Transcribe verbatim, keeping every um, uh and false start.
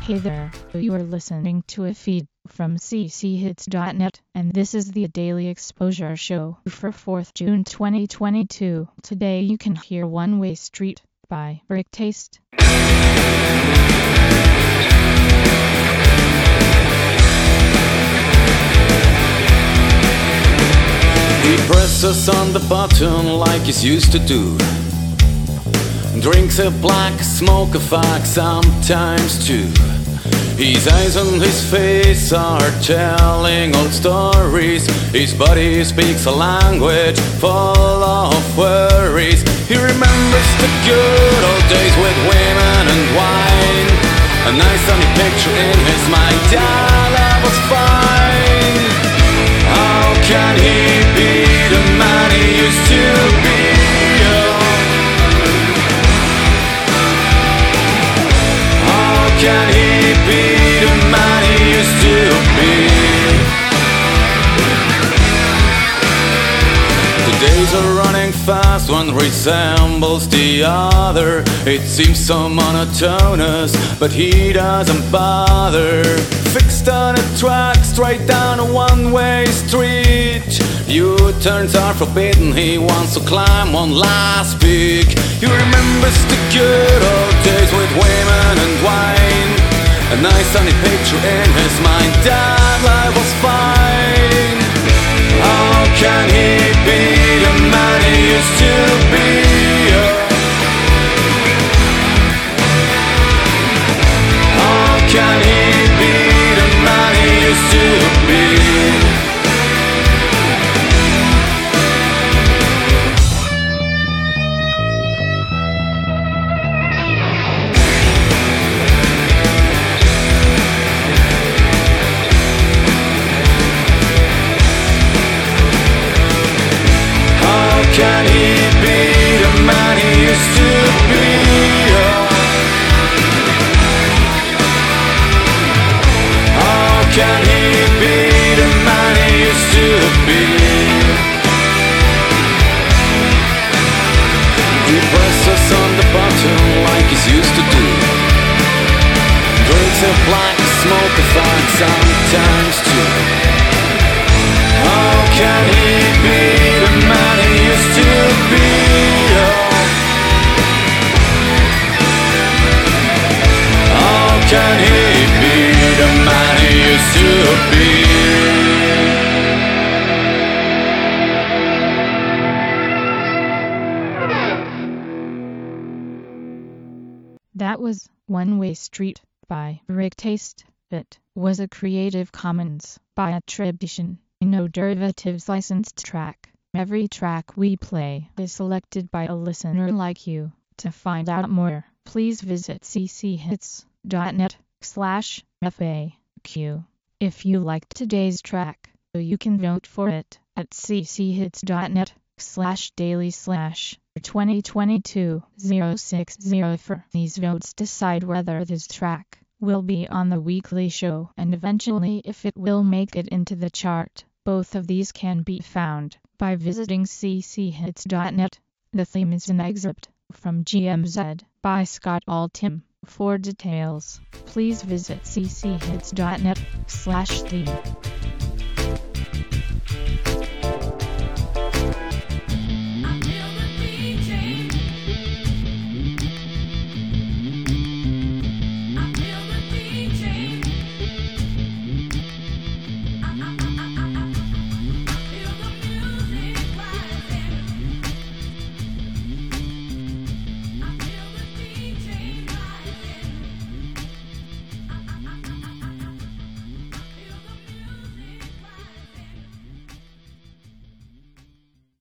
Hey there, you are listening to a feed from c c hits dot net, and this is the Daily Exposure Show for fourth of June twenty twenty-two. Today you can hear One Way Street by Rick Taste. He presses on the button like he's used to do. Drinks a black, smoke a fag sometimes too. His eyes and his face are telling old stories. His body speaks a language full of worries. He remembers the good old days with women and wine. A nice sunny picture in his mind, yeah, that was fine. How can he be the man he used to be? How can he be the man he used to be? The days are running fast, one resembles the other. It seems so monotonous, but he doesn't bother. Fixed on a track, straight down a one-way street. U-turns are forbidden, he wants to climb one last peak. He remembers the good old days with women and wine. A nice sunny picture in his mind, that life was fine. How can he be the man he used to be? How can he be the man he used to be? Can he be the man he used to be? How can he be the man he used to be? He presses on the button like he's used to do. Drinks a black, smoke a fag sometimes too. How can he be the man he used to be? How can he be the man he used to be? That was One Way Street by Rick Taste. It was a Creative Commons by attribution, no derivatives licensed track. Every track we play is selected by a listener like you. To find out more, please visit c c hits dot net slash F A Q. If you liked today's track, you can vote for it at c c hits dot net slash daily slash twenty twenty-two oh six oh four. These votes decide whether this track will be on the weekly show and eventually if it will make it into the chart. Both of these can be found by visiting c c hits dot net. The theme is an excerpt from G M Z by Scott Altham. For details, please visit c c hits dot net slash theme.